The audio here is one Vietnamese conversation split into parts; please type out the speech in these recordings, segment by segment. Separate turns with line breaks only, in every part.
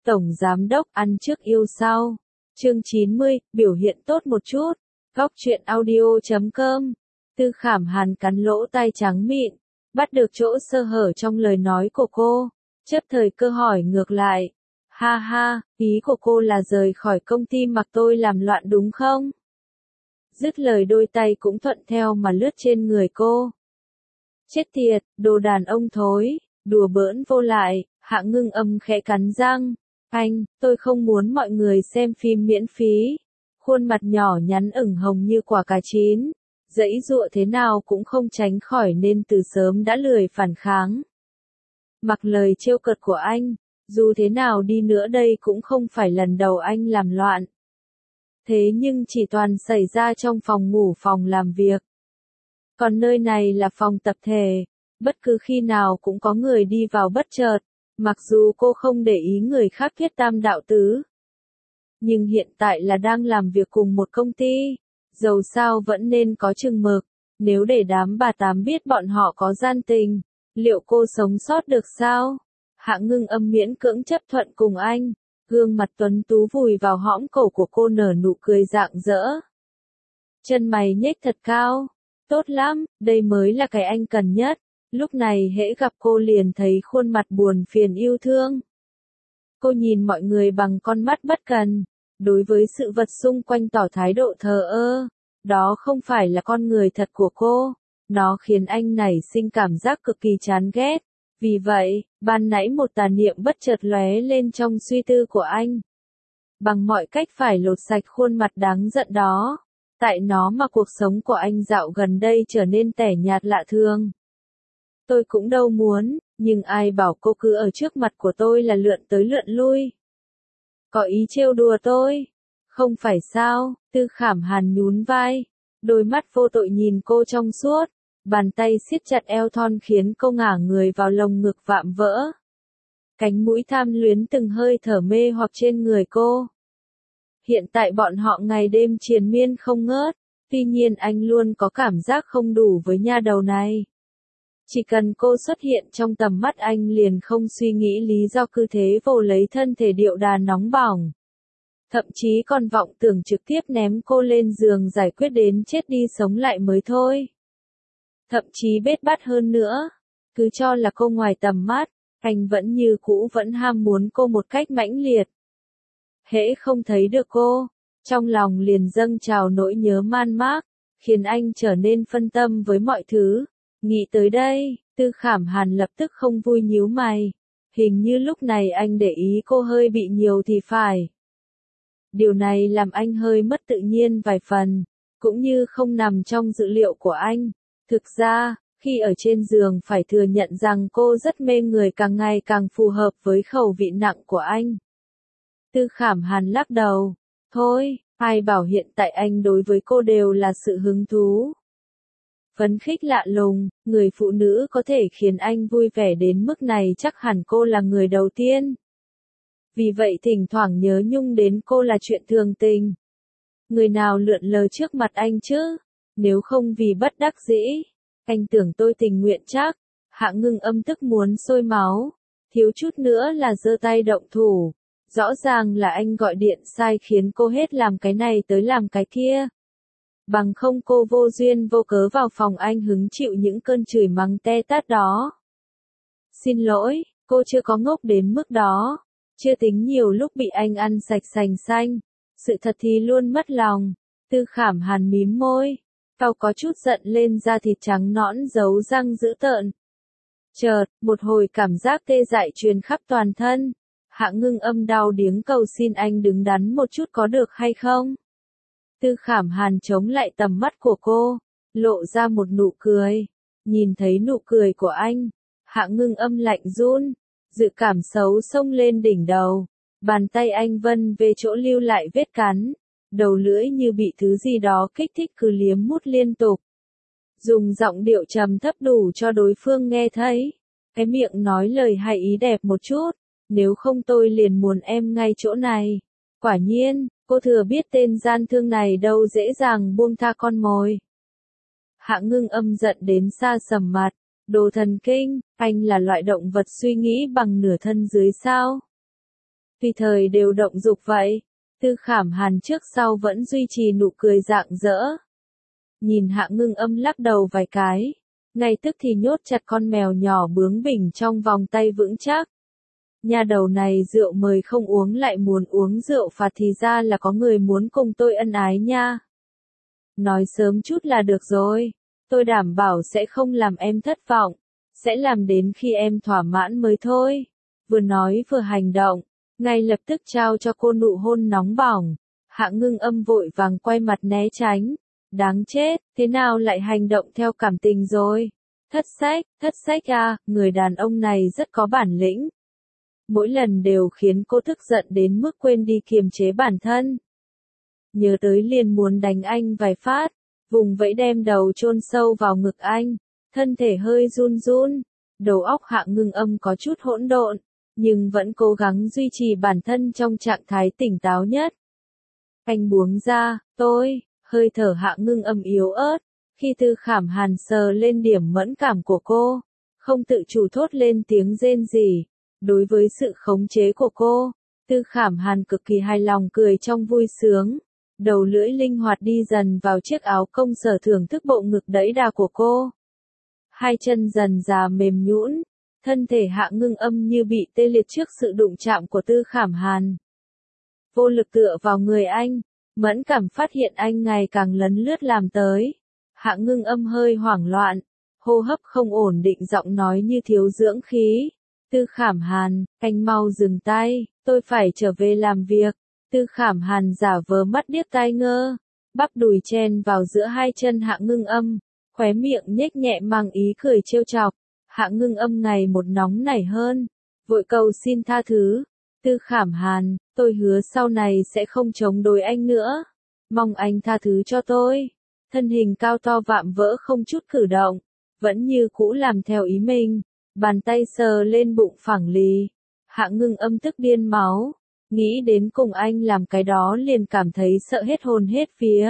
Tổng Giám Đốc ăn trước yêu sau. Chương 90, biểu hiện tốt một chút. Góc truyện audio.com. Tư Khảm Hàn cắn lỗ tai trắng mịn, bắt được chỗ sơ hở trong lời nói của cô, chấp thời cơ hỏi ngược lại. Ha ha, ý của cô là rời khỏi công ty mặc tôi làm loạn đúng không? Dứt lời đôi tay cũng thuận theo mà lướt trên người cô. Chết tiệt, đồ đàn ông thối, đùa bỡn vô lại, Hạ Ngưng Âm khẽ cắn răng. Anh, tôi không muốn mọi người xem phim miễn phí. Khuôn mặt nhỏ nhắn ửng hồng như quả cà chín, giãy giụa thế nào cũng không tránh khỏi nên từ sớm đã lười phản kháng. Mặc lời trêu cợt của anh, dù thế nào đi nữa đây cũng không phải lần đầu anh làm loạn. Thế nhưng chỉ toàn xảy ra trong phòng ngủ phòng làm việc. Còn nơi này là phòng tập thể, bất cứ khi nào cũng có người đi vào bất chợt, mặc dù cô không để ý người khác thiết tam đạo tứ. Nhưng hiện tại là đang làm việc cùng một công ty, dầu sao vẫn nên có chừng mực, nếu để đám bà tám biết bọn họ có gian tình, liệu cô sống sót được sao? Hạ Ngưng Âm miễn cưỡng chấp thuận cùng anh, gương mặt tuấn tú vùi vào hõm cổ của cô nở nụ cười rạng rỡ. Chân mày nhếch thật cao, tốt lắm, đây mới là cái anh cần nhất. Lúc này hễ gặp cô liền thấy khuôn mặt buồn phiền yêu thương. Cô nhìn mọi người bằng con mắt bất cần, đối với sự vật xung quanh tỏ thái độ thờ ơ. Đó không phải là con người thật của cô, nó khiến anh nảy sinh cảm giác cực kỳ chán ghét. Vì vậy, ban nãy một tà niệm bất chợt lóe lên trong suy tư của anh. Bằng mọi cách phải lột sạch khuôn mặt đáng giận đó. Tại nó mà cuộc sống của anh dạo gần đây trở nên tẻ nhạt lạ thường. Tôi cũng đâu muốn, nhưng ai bảo cô cứ ở trước mặt của tôi là lượn tới lượn lui. Có ý trêu đùa tôi? Không phải sao? Tư Khảm Hàn nhún vai, đôi mắt vô tội nhìn cô trong suốt, bàn tay siết chặt eo thon khiến cô ngả người vào lồng ngực vạm vỡ. Cánh mũi tham luyến từng hơi thở mê hoặc trên người cô. Hiện tại bọn họ ngày đêm triền miên không ngớt, tuy nhiên anh luôn có cảm giác không đủ với nha đầu này. Chỉ cần cô xuất hiện trong tầm mắt anh liền không suy nghĩ lý do cứ thế vồ lấy thân thể điệu đà nóng bỏng. Thậm chí còn vọng tưởng trực tiếp ném cô lên giường giải quyết đến chết đi sống lại mới thôi. Thậm chí bết bát hơn nữa, cứ cho là cô ngoài tầm mắt, anh vẫn như cũ vẫn ham muốn cô một cách mãnh liệt. Hễ không thấy được cô, trong lòng liền dâng trào nỗi nhớ man mác, khiến anh trở nên phân tâm với mọi thứ. Nghĩ tới đây, Tư Khảm Hàn lập tức không vui nhíu mày. Hình như lúc này anh để ý cô hơi bị nhiều thì phải. Điều này làm anh hơi mất tự nhiên vài phần, cũng như không nằm trong dự liệu của anh. Thực ra, khi ở trên giường phải thừa nhận rằng cô rất mê người càng ngày càng phù hợp với khẩu vị nặng của anh. Tư Khảm Hàn lắc đầu. Thôi, ai bảo hiện tại anh đối với cô đều là sự hứng thú. Phấn khích lạ lùng, người phụ nữ có thể khiến anh vui vẻ đến mức này chắc hẳn cô là người đầu tiên. Vì vậy thỉnh thoảng nhớ nhung đến cô là chuyện thường tình. Người nào lượn lờ trước mặt anh chứ? Nếu không vì bất đắc dĩ, anh tưởng tôi tình nguyện chắc. Hạ Ngưng Âm tức muốn sôi máu, thiếu chút nữa là giơ tay động thủ. Rõ ràng là anh gọi điện sai khiến cô hết làm cái này tới làm cái kia. Bằng không cô vô duyên vô cớ vào phòng anh hứng chịu những cơn chửi mắng te tát đó. Xin lỗi, cô chưa có ngốc đến mức đó. Chưa tính nhiều lúc bị anh ăn sạch sành xanh. Sự thật thì luôn mất lòng. Tư Khảm Hàn mím môi, cau có chút giận lên da thịt trắng nõn giấu răng dữ tợn. Chợt, một hồi cảm giác tê dại truyền khắp toàn thân. Hạ Ngưng Âm đau điếng cầu xin anh đứng đắn một chút có được hay không? Tư Khảm Hàn chống lại tầm mắt của cô, lộ ra một nụ cười. Nhìn thấy nụ cười của anh, Hạ Ngưng Âm lạnh run, dự cảm xấu xông lên đỉnh đầu. Bàn tay anh vân về chỗ lưu lại vết cắn, đầu lưỡi như bị thứ gì đó kích thích cứ liếm mút liên tục. Dùng giọng điệu trầm thấp đủ cho đối phương nghe thấy. Cái miệng nói lời hay ý đẹp một chút, nếu không tôi liền muốn em ngay chỗ này. Quả nhiên, cô thừa biết tên gian thương này đâu dễ dàng buông tha con mồi. Hạ Ngưng Âm giận đến xa sầm mặt, đồ thần kinh, anh là loại động vật suy nghĩ bằng nửa thân dưới sao? tùy thời đều động dục vậy. Tư Khảm Hàn trước sau vẫn duy trì nụ cười rạng rỡ. Nhìn Hạ Ngưng Âm lắc đầu vài cái, ngay tức thì nhốt chặt con mèo nhỏ bướng bỉnh trong vòng tay vững chắc. Nhà đầu này rượu mời không uống lại muốn uống rượu phạt thì ra là có người muốn cùng tôi ân ái nha. Nói sớm chút là được rồi, tôi đảm bảo sẽ không làm em thất vọng, sẽ làm đến khi em thỏa mãn mới thôi. Vừa nói vừa hành động, ngay lập tức trao cho cô nụ hôn nóng bỏng. Hạ Ngưng Âm vội vàng quay mặt né tránh. Đáng chết, thế nào lại hành động theo cảm tình rồi? Thất sách à, người đàn ông này rất có bản lĩnh. Mỗi lần đều khiến cô tức giận đến mức quên đi kiềm chế bản thân. Nhớ tới liền muốn đánh anh vài phát, vùng vẫy đem đầu chôn sâu vào ngực anh, thân thể hơi run run, đầu óc Hạ Ngưng Âm có chút hỗn độn, nhưng vẫn cố gắng duy trì bản thân trong trạng thái tỉnh táo nhất. Anh buông ra, hơi thở Hạ Ngưng Âm yếu ớt, khi Tư Khảm Hàn sờ lên điểm mẫn cảm của cô, không tự chủ thốt lên tiếng rên rỉ. Đối với sự khống chế của cô, Tư Khảm Hàn cực kỳ hài lòng cười trong vui sướng. Đầu lưỡi linh hoạt đi dần vào chiếc áo công sở thưởng thức bộ ngực đẫy đà của cô. Hai chân dần dà mềm nhũn, thân thể Hạ Ngưng Âm như bị tê liệt trước sự đụng chạm của Tư Khảm Hàn. Vô lực tựa vào người anh, mẫn cảm phát hiện anh ngày càng lấn lướt làm tới. Hạ Ngưng Âm hơi hoảng loạn, hô hấp không ổn định, giọng nói như thiếu dưỡng khí. Tư Khảm Hàn, anh mau dừng tay, tôi phải trở về làm việc. Tư Khảm Hàn giả vờ mắt điếc tai ngơ, bắp đùi chen vào giữa hai chân Hạ Ngưng Âm, khóe miệng nhếch nhẹ mang ý cười trêu chọc. Hạ Ngưng Âm ngày một nóng nảy hơn, vội cầu xin tha thứ. Tư Khảm Hàn, tôi hứa sau này sẽ không chống đối anh nữa. Mong anh tha thứ cho tôi. Thân hình cao to vạm vỡ không chút cử động, vẫn như cũ làm theo ý mình. Bàn tay sờ lên bụng phẳng lì. Hạ Ngưng Âm tức điên máu. Nghĩ đến cùng anh làm cái đó liền cảm thấy sợ hết hồn hết vía.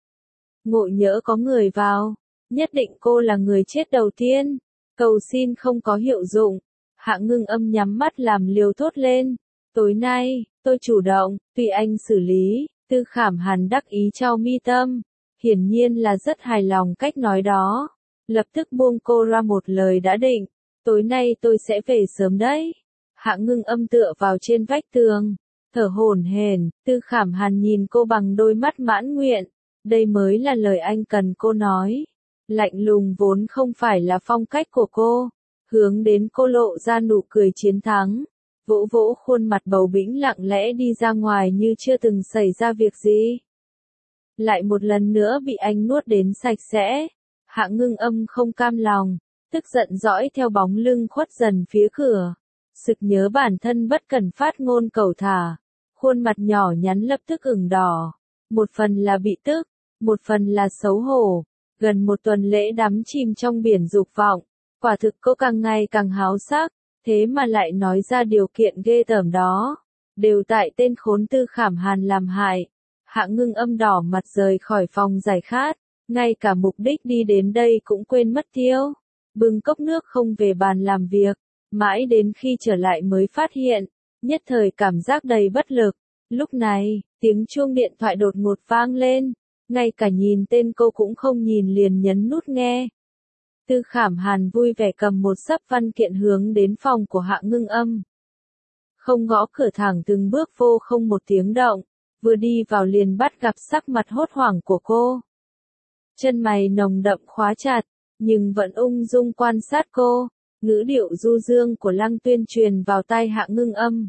Ngộ nhỡ có người vào, nhất định cô là người chết đầu tiên. Cầu xin không có hiệu dụng. Hạ Ngưng Âm nhắm mắt làm liều thốt lên. Tối nay, tôi chủ động, tùy anh xử lý. Tư Khảm Hàn đắc ý trao mi tâm. Hiển nhiên là rất hài lòng cách nói đó. Lập tức buông cô ra một lời đã định. Tối nay tôi sẽ về sớm đấy. Hạ Ngưng Âm tựa vào trên vách tường, thở hổn hển. Tư Khảm Hàn nhìn cô bằng đôi mắt mãn nguyện. Đây mới là lời anh cần cô nói. Lạnh lùng vốn không phải là phong cách của cô. Hướng đến cô lộ ra nụ cười chiến thắng. Vỗ vỗ khuôn mặt bầu bĩnh lặng lẽ đi ra ngoài như chưa từng xảy ra việc gì. Lại một lần nữa bị anh nuốt đến sạch sẽ. Hạ Ngưng Âm không cam lòng, tức giận dõi theo bóng lưng khuất dần phía cửa. Sực nhớ bản thân bất cần phát ngôn cẩu thả. Khuôn mặt nhỏ nhắn lập tức ửng đỏ. Một phần là bị tức, một phần là xấu hổ. Gần một tuần lễ đắm chìm trong biển dục vọng. Quả thực cô càng ngày càng háo sắc. Thế mà lại nói ra điều kiện ghê tởm đó. Đều tại tên khốn Tư Khảm Hàn làm hại. Hạ Ngưng Âm đỏ mặt rời khỏi phòng giải khát. Ngay cả mục đích đi đến đây cũng quên mất tiêu. Bưng cốc nước không về bàn làm việc. Mãi đến khi trở lại mới phát hiện. Nhất thời cảm giác đầy bất lực. Lúc này, tiếng chuông điện thoại đột ngột vang lên. Ngay cả nhìn tên cô cũng không nhìn liền nhấn nút nghe. Tư Khảm Hàn vui vẻ cầm một xấp văn kiện hướng đến phòng của Hạ Ngưng Âm. Không gõ cửa, thẳng từng bước vô không một tiếng động. Vừa đi vào liền bắt gặp sắc mặt hốt hoảng của cô. Chân mày nồng đậm khóa chặt, nhưng vẫn ung dung quan sát cô. Ngữ điệu du dương của Lăng Tuyên truyền vào tai Hạ Ngưng Âm.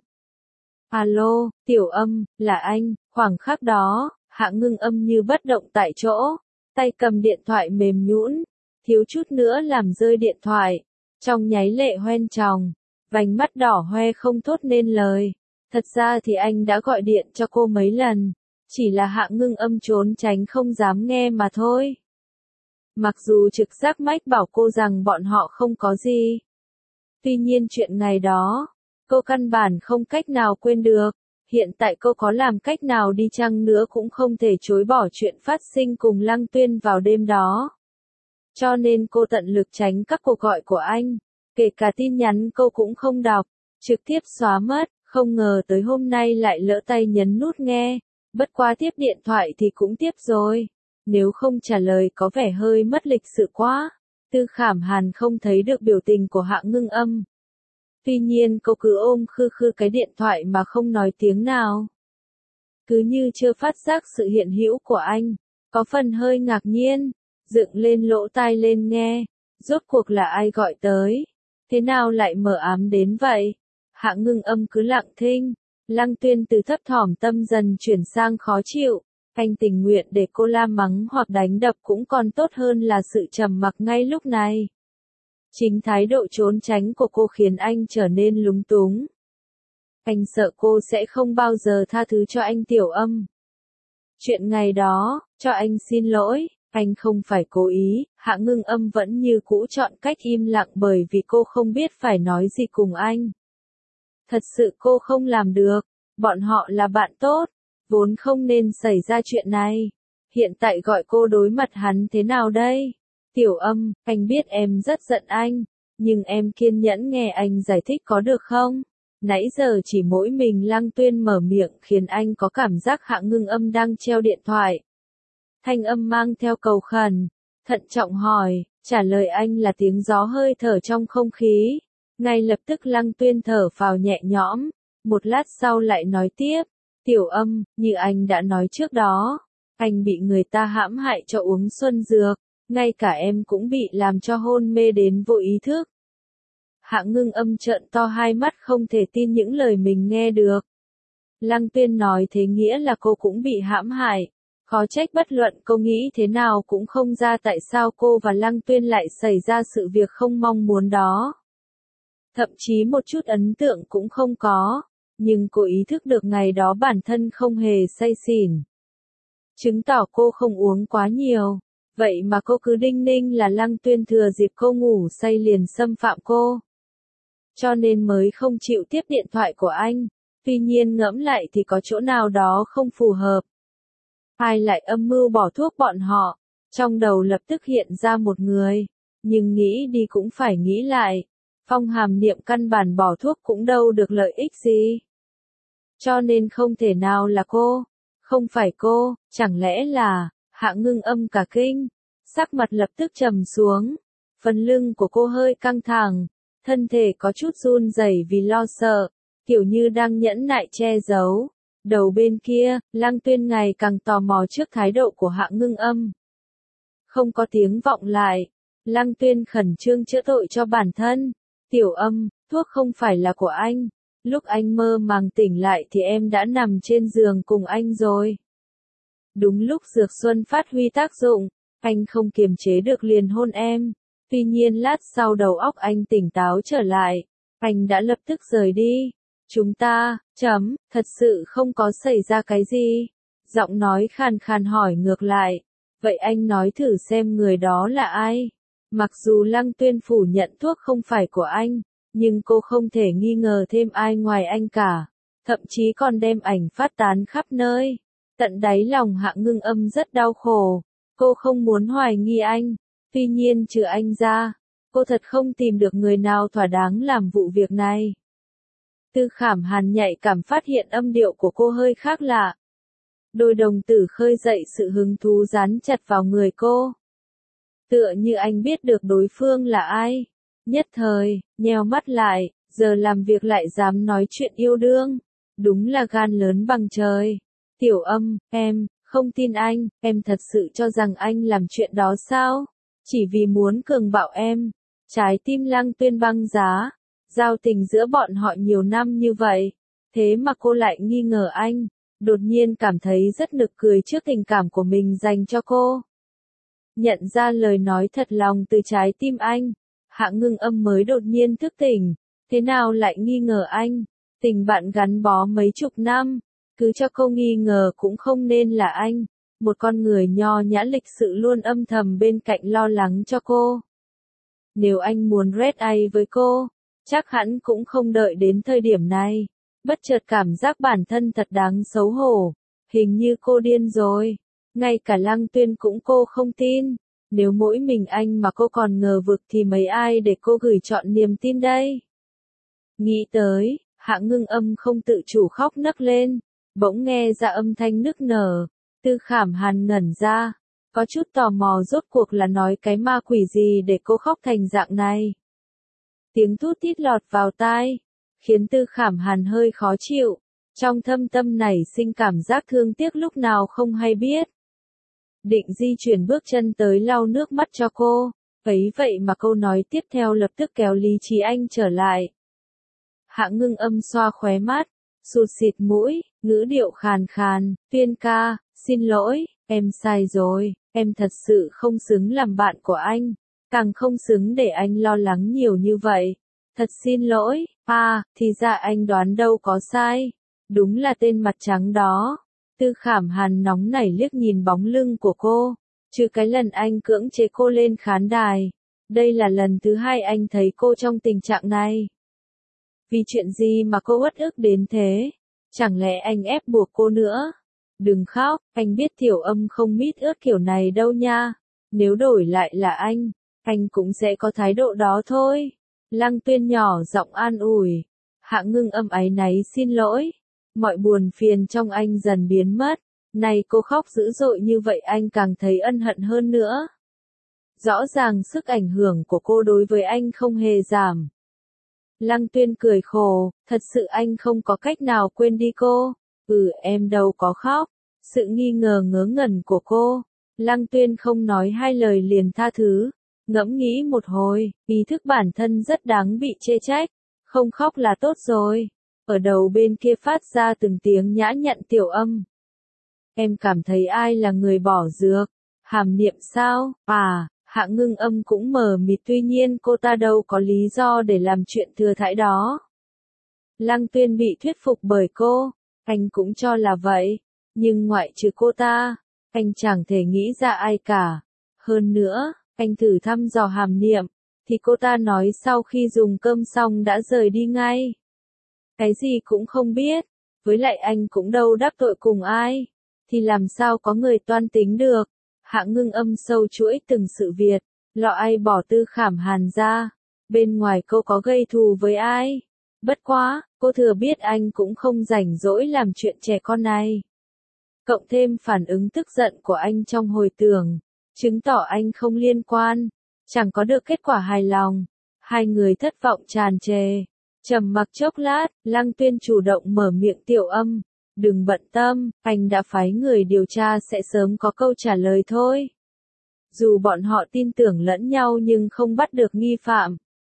Alo, Tiểu Âm, là anh. Khoảng khắc đó, Hạ Ngưng Âm như bất động tại chỗ. Tay cầm điện thoại mềm nhũn, thiếu chút nữa làm rơi điện thoại. Trong nháy lệ hoen tròng, vành mắt đỏ hoe không thốt nên lời. Thật ra thì anh đã gọi điện cho cô mấy lần. Chỉ là Hạ Ngưng Âm trốn tránh không dám nghe mà thôi. Mặc dù trực giác mách bảo cô rằng bọn họ không có gì. Tuy nhiên chuyện ngày đó, cô căn bản không cách nào quên được. Hiện tại cô có làm cách nào đi chăng nữa cũng không thể chối bỏ chuyện phát sinh cùng Lăng Tuyên vào đêm đó. Cho nên cô tận lực tránh các cuộc gọi của anh. Kể cả tin nhắn cô cũng không đọc, trực tiếp xóa mất. Không ngờ tới hôm nay lại lỡ tay nhấn nút nghe, bất quá tiếp điện thoại thì cũng tiếp rồi. Nếu không trả lời có vẻ hơi mất lịch sự quá. Tư Khảm Hàn không thấy được biểu tình của Hạ Ngưng Âm. Tuy nhiên cô cứ ôm khư khư cái điện thoại mà không nói tiếng nào. Cứ như chưa phát giác sự hiện hữu của anh, có phần hơi ngạc nhiên, dựng lên lỗ tai lên nghe, rốt cuộc là ai gọi tới, thế nào lại mờ ám đến vậy? Hạ Ngưng Âm cứ lặng thinh, Lăng Tuyên từ thấp thỏm tâm dần chuyển sang khó chịu, anh tình nguyện để cô la mắng hoặc đánh đập cũng còn tốt hơn là sự trầm mặc ngay lúc này. Chính thái độ trốn tránh của cô khiến anh trở nên lúng túng. Anh sợ cô sẽ không bao giờ tha thứ cho anh Tiểu Âm. Chuyện ngày đó, cho anh xin lỗi, anh không phải cố ý, Hạ Ngưng Âm vẫn như cũ chọn cách im lặng bởi vì cô không biết phải nói gì cùng anh. Thật sự cô không làm được, bọn họ là bạn tốt, vốn không nên xảy ra chuyện này. Hiện tại gọi cô đối mặt hắn thế nào đây? Tiểu Âm, anh biết em rất giận anh, nhưng em kiên nhẫn nghe anh giải thích có được không? Nãy giờ chỉ mỗi mình Lăng Tuyên mở miệng khiến anh có cảm giác Hạ Ngưng Âm đang treo điện thoại. Thanh âm mang theo cầu khẩn, thận trọng hỏi, trả lời anh là tiếng gió hơi thở trong không khí. Ngay lập tức Lăng Tuyên thở phào nhẹ nhõm, một lát sau lại nói tiếp, Tiểu Âm, như anh đã nói trước đó, anh bị người ta hãm hại cho uống xuân dược, ngay cả em cũng bị làm cho hôn mê đến vô ý thức. Hạ Ngưng Âm trợn to hai mắt không thể tin những lời mình nghe được. Lăng Tuyên nói thế nghĩa là cô cũng bị hãm hại. Khó trách bất luận cô nghĩ thế nào cũng không ra tại sao cô và Lăng Tuyên lại xảy ra sự việc không mong muốn đó. Thậm chí một chút ấn tượng cũng không có, nhưng cô ý thức được ngày đó bản thân không hề say xỉn. Chứng tỏ cô không uống quá nhiều, vậy mà cô cứ đinh ninh là Lăng Tuyên thừa dịp cô ngủ say liền xâm phạm cô. Cho nên mới không chịu tiếp điện thoại của anh, tuy nhiên ngẫm lại thì có chỗ nào đó không phù hợp. Ai lại âm mưu bỏ thuốc bọn họ, trong đầu lập tức hiện ra một người, nhưng nghĩ đi cũng phải nghĩ lại, Phong Hàm Niệm căn bản bỏ thuốc cũng đâu được lợi ích gì. Cho nên không thể nào là cô, không phải cô, chẳng lẽ là, Hạ Ngưng Âm cả kinh, sắc mặt lập tức trầm xuống, phần lưng của cô hơi căng thẳng, thân thể có chút run rẩy vì lo sợ, kiểu như đang nhẫn nại che giấu. Đầu bên kia, Lăng Tuyên ngày càng tò mò trước thái độ của Hạ Ngưng Âm. Không có tiếng vọng lại, Lăng Tuyên khẩn trương chữa tội cho bản thân. Tiểu Âm, thuốc không phải là của anh. Lúc anh mơ màng tỉnh lại thì em đã nằm trên giường cùng anh rồi. Đúng lúc dược xuân phát huy tác dụng, anh không kiềm chế được liền hôn em. Tuy nhiên lát sau đầu óc anh tỉnh táo trở lại, anh đã lập tức rời đi. Chúng ta, thật sự không có xảy ra cái gì. Giọng nói khàn khàn hỏi ngược lại. Vậy anh nói thử xem người đó là ai? Mặc dù Lăng Tuyên phủ nhận thuốc không phải của anh, nhưng cô không thể nghi ngờ thêm ai ngoài anh cả. Thậm chí còn đem ảnh phát tán khắp nơi. Tận đáy lòng Hạ Ngưng Âm rất đau khổ. Cô không muốn hoài nghi anh. Tuy nhiên trừ anh ra, cô thật không tìm được người nào thỏa đáng làm vụ việc này. Tư Khảm Hàn nhạy cảm phát hiện âm điệu của cô hơi khác lạ. Đôi đồng tử khơi dậy sự hứng thú dán chặt vào người cô. Tựa như anh biết được đối phương là ai. Nhất thời, nheo mắt lại, giờ làm việc lại dám nói chuyện yêu đương. Đúng là gan lớn bằng trời. Tiểu Âm, em, không tin anh, em thật sự cho rằng anh làm chuyện đó sao? Chỉ vì muốn cường bạo em. Trái tim Lăng Tuyên băng giá. Giao tình giữa bọn họ nhiều năm như vậy, thế mà cô lại nghi ngờ anh, đột nhiên cảm thấy rất nực cười trước tình cảm của mình dành cho cô. Nhận ra lời nói thật lòng từ trái tim anh, Hạ Ngưng Âm mới đột nhiên thức tỉnh, thế nào lại nghi ngờ anh, tình bạn gắn bó mấy chục năm, cứ cho cô nghi ngờ cũng không nên là anh, một con người nho nhã lịch sự luôn âm thầm bên cạnh lo lắng cho cô. Nếu anh muốn red eye với cô, chắc hẳn cũng không đợi đến thời điểm này. Bất chợt cảm giác bản thân thật đáng xấu hổ. Hình như cô điên rồi. Ngay cả Lăng Tuyên cũng cô không tin. Nếu mỗi mình anh mà cô còn ngờ vực thì mấy ai để cô gửi chọn niềm tin đây? Nghĩ tới, Hạ Ngưng Âm không tự chủ khóc nấc lên, bỗng nghe ra âm thanh nức nở. Tư Khảm Hàn ngẩn ra, có chút tò mò rốt cuộc là nói cái ma quỷ gì để cô khóc thành dạng này. Tiếng thút thít lọt vào tai, khiến Tư Khảm Hàn hơi khó chịu, trong thâm tâm nảy sinh cảm giác thương tiếc lúc nào không hay biết. Định di chuyển bước chân tới lau nước mắt cho cô, ấy vậy mà câu nói tiếp theo lập tức kéo lý trí anh trở lại. Hạ Ngưng Âm xoa khóe mắt, sụt xịt mũi, ngữ điệu khàn khàn, Tuyên ca, xin lỗi, em sai rồi, em thật sự không xứng làm bạn của anh, càng không xứng để anh lo lắng nhiều như vậy. Thật xin lỗi, thì ra anh đoán đâu có sai, đúng là tên mặt trắng đó. Tư Khảm Hàn nóng nảy liếc nhìn bóng lưng của cô, trừ cái lần anh cưỡng chế cô lên khán đài. Đây là lần thứ hai anh thấy cô trong tình trạng này. Vì chuyện gì mà cô uất ức đến thế? Chẳng lẽ anh ép buộc cô nữa? Đừng khóc, anh biết Tiểu Âm không mít ướt kiểu này đâu nha. Nếu đổi lại là anh cũng sẽ có thái độ đó thôi. Lăng Tuyên nhỏ giọng an ủi. Hạ Ngưng Âm áy náy xin lỗi. Mọi buồn phiền trong anh dần biến mất. Này cô khóc dữ dội như vậy anh càng thấy ân hận hơn nữa. Rõ ràng sức ảnh hưởng của cô đối với anh không hề giảm. Lăng Tuyên cười khổ, thật sự anh không có cách nào quên đi cô. Em đâu có khóc. Sự nghi ngờ ngớ ngẩn của cô. Lăng Tuyên không nói hai lời liền tha thứ. Ngẫm nghĩ một hồi, ý thức bản thân rất đáng bị chê trách. Không khóc là tốt rồi. Ở đầu bên kia phát ra từng tiếng nhã nhặn Tiểu Âm. Em cảm thấy ai là người bỏ dược? Hàm Niệm sao? Hạ Ngưng Âm cũng mờ mịt tuy nhiên cô ta đâu có lý do để làm chuyện thừa thãi đó. Lăng Tuyên bị thuyết phục bởi cô, anh cũng cho là vậy, nhưng ngoại trừ cô ta, anh chẳng thể nghĩ ra ai cả. Hơn nữa, anh thử thăm dò Hàm Niệm, thì cô ta nói sau khi dùng cơm xong đã rời đi ngay. Cái gì cũng không biết, với lại anh cũng đâu đắc tội cùng ai, thì làm sao có người toan tính được. Hạ Ngưng Âm sâu chuỗi từng sự việc, lọ ai bỏ Tư Khảm Hàn ra, bên ngoài cô có gây thù với ai. Bất quá, cô thừa biết anh cũng không rảnh rỗi làm chuyện trẻ con này. Cộng thêm phản ứng tức giận của anh trong hồi tưởng, chứng tỏ anh không liên quan, chẳng có được kết quả hài lòng. Hai người thất vọng tràn trề. Trầm mặc chốc lát, Lăng Tuyên chủ động mở miệng Tiểu Âm. Đừng bận tâm, anh đã phái người điều tra sẽ sớm có câu trả lời thôi. Dù bọn họ tin tưởng lẫn nhau nhưng không bắt được nghi phạm.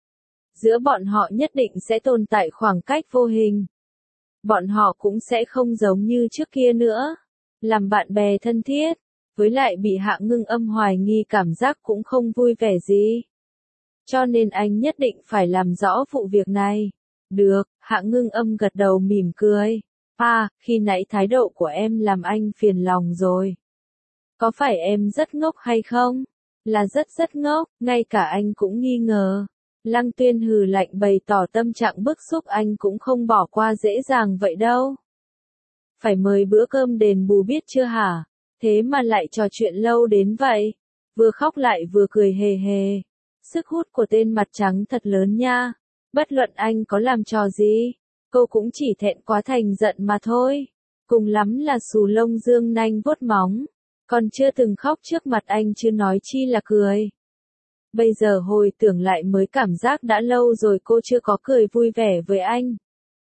Giữa bọn họ nhất định sẽ tồn tại khoảng cách vô hình. Bọn họ cũng sẽ không giống như trước kia nữa. Làm bạn bè thân thiết, với lại bị Hạ Ngưng Âm hoài nghi cảm giác cũng không vui vẻ gì. Cho nên anh nhất định phải làm rõ vụ việc này. Được, Hạ Ngưng Âm gật đầu mỉm cười. Khi nãy thái độ của em làm anh phiền lòng rồi. Có phải em rất ngốc hay không? Là rất ngốc, ngay cả anh cũng nghi ngờ. Lăng Tuyên hừ lạnh bày tỏ tâm trạng bức xúc anh cũng không bỏ qua dễ dàng vậy đâu. Phải mời bữa cơm đền bù biết chưa hả? Thế mà lại trò chuyện lâu đến vậy. Vừa khóc lại vừa cười hề hề. Sức hút của tên mặt trắng thật lớn nha. Bất luận anh có làm trò gì, cô cũng chỉ thẹn quá thành giận mà thôi. Cùng lắm là xù lông dương nanh vuốt móng. Còn chưa từng khóc trước mặt anh chứ nói chi là cười. Bây giờ hồi tưởng lại mới cảm giác đã lâu rồi cô chưa có cười vui vẻ với anh.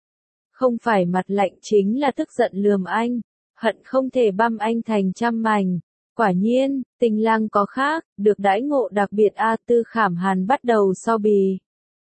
Không phải mặt lạnh chính là tức giận lườm anh, hận không thể băm anh thành trăm mảnh. Quả nhiên, Tình Lang có khác, được đãi ngộ đặc biệt. Tư Khảm Hàn bắt đầu so bì.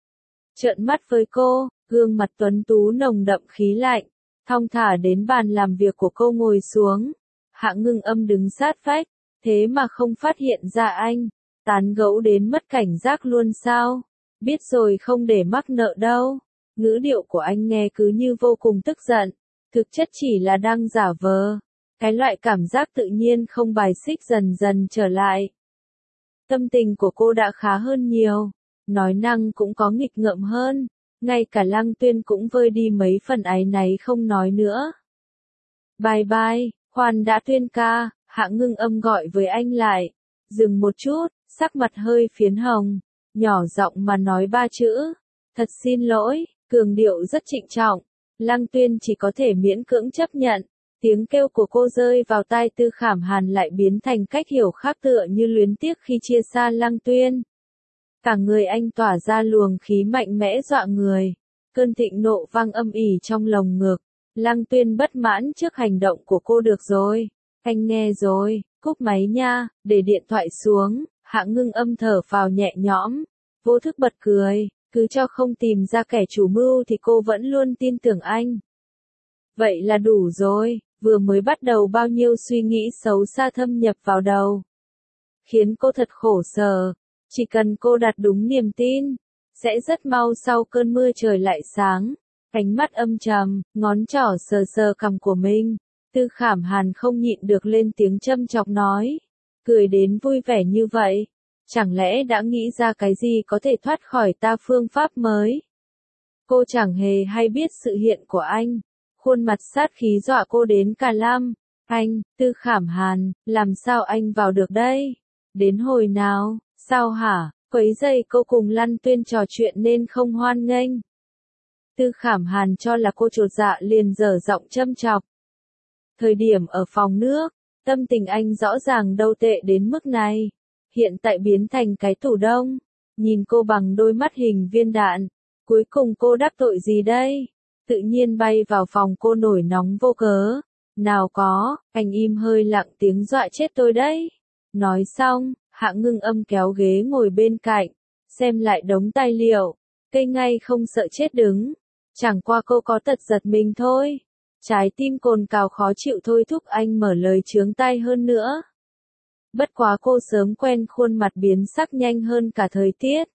Trợn mắt với cô, gương mặt tuấn tú nồng đậm khí lạnh, thong thả đến bàn làm việc của cô ngồi xuống. Hạ Ngưng Âm đứng sát vách, thế mà không phát hiện ra anh, tán gẫu đến mất cảnh giác luôn sao? Biết rồi không để mắc nợ đâu. Ngữ điệu của anh nghe cứ như vô cùng tức giận, thực chất chỉ là đang giả vờ. Cái loại cảm giác tự nhiên không bài xích dần dần trở lại. Tâm tình của cô đã khá hơn nhiều, nói năng cũng có nghịch ngợm hơn, ngay cả Lăng Tuyên cũng vơi đi mấy phần áy náy không nói nữa. Bye bye, khoan đã Tuyên ca, Hạ Ngưng Âm gọi với anh lại, dừng một chút, sắc mặt hơi phiến hồng, nhỏ giọng mà nói ba chữ, thật xin lỗi, cường điệu rất trịnh trọng. Lăng Tuyên chỉ có thể miễn cưỡng chấp nhận. Tiếng kêu của cô rơi vào tai Tư Khảm Hàn lại biến thành cách hiểu khác tựa như luyến tiếc khi chia xa Lăng Tuyên. Cả người anh tỏa ra luồng khí mạnh mẽ dọa người. Cơn thịnh nộ vang âm ỉ trong lồng ngực. Lăng Tuyên bất mãn trước hành động của cô. Được rồi, anh nghe rồi, cúp máy nha, để điện thoại xuống. Hạ Ngưng Âm thở phào nhẹ nhõm, vô thức bật cười, cứ cho không tìm ra kẻ chủ mưu thì cô vẫn luôn tin tưởng anh. Vậy là đủ rồi, vừa mới bắt đầu bao nhiêu suy nghĩ xấu xa thâm nhập vào đầu. Khiến cô thật khổ sở, chỉ cần cô đặt đúng niềm tin, sẽ rất mau sau cơn mưa trời lại sáng. Ánh mắt âm trầm, ngón trỏ sờ sờ cằm của mình. Tư Khảm Hàn không nhịn được lên tiếng châm chọc nói. Cười đến vui vẻ như vậy. Chẳng lẽ đã nghĩ ra cái gì có thể thoát khỏi ta phương pháp mới? Cô chẳng hề hay biết sự hiện của anh. Khuôn mặt sát khí dọa cô đến cả lam. Anh, Tư Khảm Hàn, làm sao anh vào được đây? Đến hồi nào, sao hả? Quấy giày cô cùng Lăng Tuyên trò chuyện nên không hoan nghênh. Tư Khảm Hàn cho là cô chột dạ liền dở giọng châm chọc. Thời điểm ở phòng nước, tâm tình anh rõ ràng đâu tệ đến mức này. Hiện tại biến thành cái tủ đông. Nhìn cô bằng đôi mắt hình viên đạn. Cuối cùng cô đắc tội gì đây? Tự nhiên bay vào phòng cô nổi nóng vô cớ. Nào có, anh im hơi lặng tiếng dọa chết tôi đấy. Nói xong, Hạ Ngưng Âm kéo ghế ngồi bên cạnh. Xem lại đống tài liệu. Cây ngay không sợ chết đứng. Chẳng qua cô có tật giật mình thôi. Trái tim cồn cào khó chịu thôi thúc anh mở lời chướng tai hơn nữa. Bất quá cô sớm quen khuôn mặt biến sắc nhanh hơn cả thời tiết.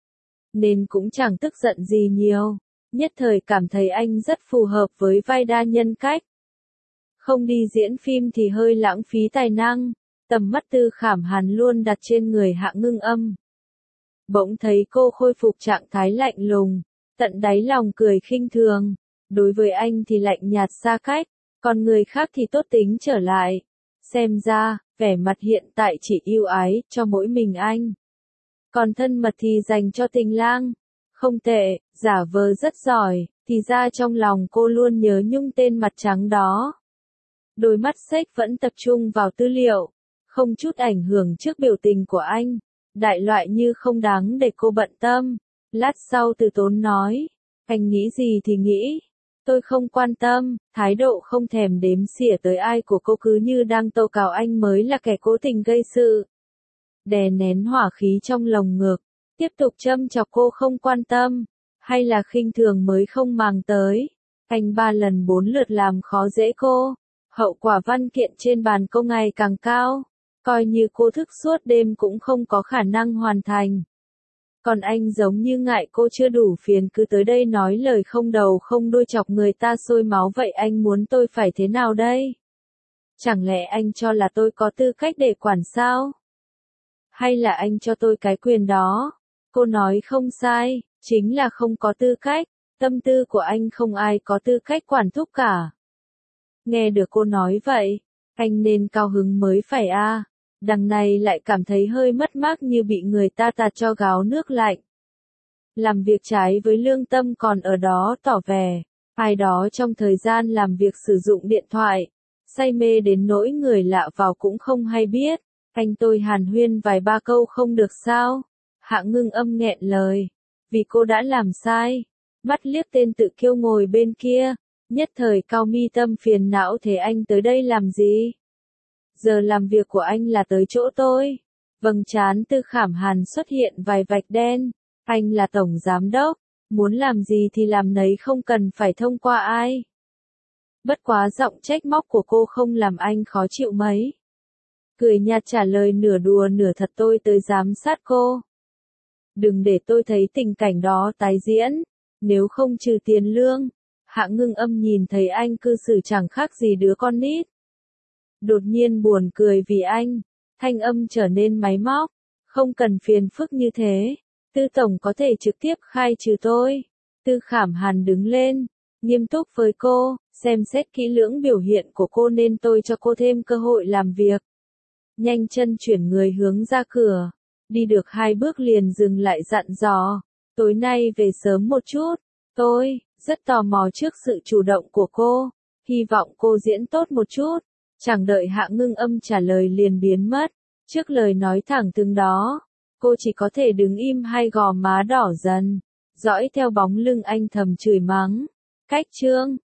Nên cũng chẳng tức giận gì nhiều. Nhất thời cảm thấy anh rất phù hợp với vai đa nhân cách. Không đi diễn phim thì hơi lãng phí tài năng. Tầm mắt Tư Khảm Hàn luôn đặt trên người Hạ Ngưng Âm. Bỗng thấy cô khôi phục trạng thái lạnh lùng. Tận đáy lòng cười khinh thường. Đối với anh thì lạnh nhạt xa cách. Còn người khác thì tốt tính trở lại. Xem ra, vẻ mặt hiện tại chỉ yêu ái cho mỗi mình anh. Còn thân mật thì dành cho tình lang. Không tệ, giả vờ rất giỏi, thì ra trong lòng cô luôn nhớ nhung tên mặt trắng đó. Đôi mắt xếch vẫn tập trung vào tư liệu, không chút ảnh hưởng trước biểu tình của anh. Đại loại như không đáng để cô bận tâm. Lát sau Từ Tốn nói, anh nghĩ gì thì nghĩ. Tôi không quan tâm, thái độ không thèm đếm xỉa tới ai của cô cứ như đang tâu cào anh mới là kẻ cố tình gây sự. Đè nén hỏa khí trong lồng ngực, tiếp tục châm chọc cô không quan tâm, hay là khinh thường mới không màng tới. Anh 3 lần 4 lượt làm khó dễ cô, hậu quả văn kiện trên bàn cô ngày càng cao, coi như cô thức suốt đêm cũng không có khả năng hoàn thành. Còn anh giống như ngại cô chưa đủ phiền cứ tới đây nói lời không đầu không đuôi chọc người ta sôi máu vậy anh muốn tôi phải thế nào đây? Chẳng lẽ anh cho là tôi có tư cách để quản sao? Hay là anh cho tôi cái quyền đó? Cô nói không sai, chính là không có tư cách, tâm tư của anh không ai có tư cách quản thúc cả. Nghe được cô nói vậy, anh nên cao hứng mới phải a. Đằng này lại cảm thấy hơi mất mát như bị người ta tạt cho gáo nước lạnh. Làm việc trái với lương tâm còn ở đó tỏ vẻ, ai đó trong thời gian làm việc sử dụng điện thoại, say mê đến nỗi người lạ vào cũng không hay biết. Anh tôi hàn huyên vài ba câu không được sao? Hạ Ngưng Âm nghẹn lời, vì cô đã làm sai. Mắt liếc tên tự kiêu ngồi bên kia, nhất thời cau mi tâm phiền não thế anh tới đây làm gì? Giờ làm việc của anh là tới chỗ tôi. Vầng trán Tư Khảm Hàn xuất hiện vài vạch đen. Anh là tổng giám đốc, muốn làm gì thì làm nấy không cần phải thông qua ai. Bất quá giọng trách móc của cô không làm anh khó chịu mấy. Cười nhạt trả lời nửa đùa nửa thật tôi tới giám sát cô. Đừng để tôi thấy tình cảnh đó tái diễn, nếu không trừ tiền lương. Hạ Ngưng Âm nhìn thấy anh cư xử chẳng khác gì đứa con nít. Đột nhiên buồn cười vì anh, thanh âm trở nên máy móc, không cần phiền phức như thế, Tư tổng có thể trực tiếp khai trừ tôi. Tư Khảm Hàn đứng lên, nghiêm túc với cô, xem xét kỹ lưỡng biểu hiện của cô nên tôi cho cô thêm cơ hội làm việc. Nhanh chân chuyển người hướng ra cửa, đi được 2 bước liền dừng lại dặn dò, tối nay về sớm một chút, tôi, Rất tò mò trước sự chủ động của cô, hy vọng cô diễn tốt một chút. Chẳng đợi Hạ Ngưng Âm trả lời liền biến mất. Trước lời nói thẳng thừng đó, cô chỉ có thể đứng im hai gò má đỏ dần, dõi theo bóng lưng anh thầm chửi mắng. Cách chương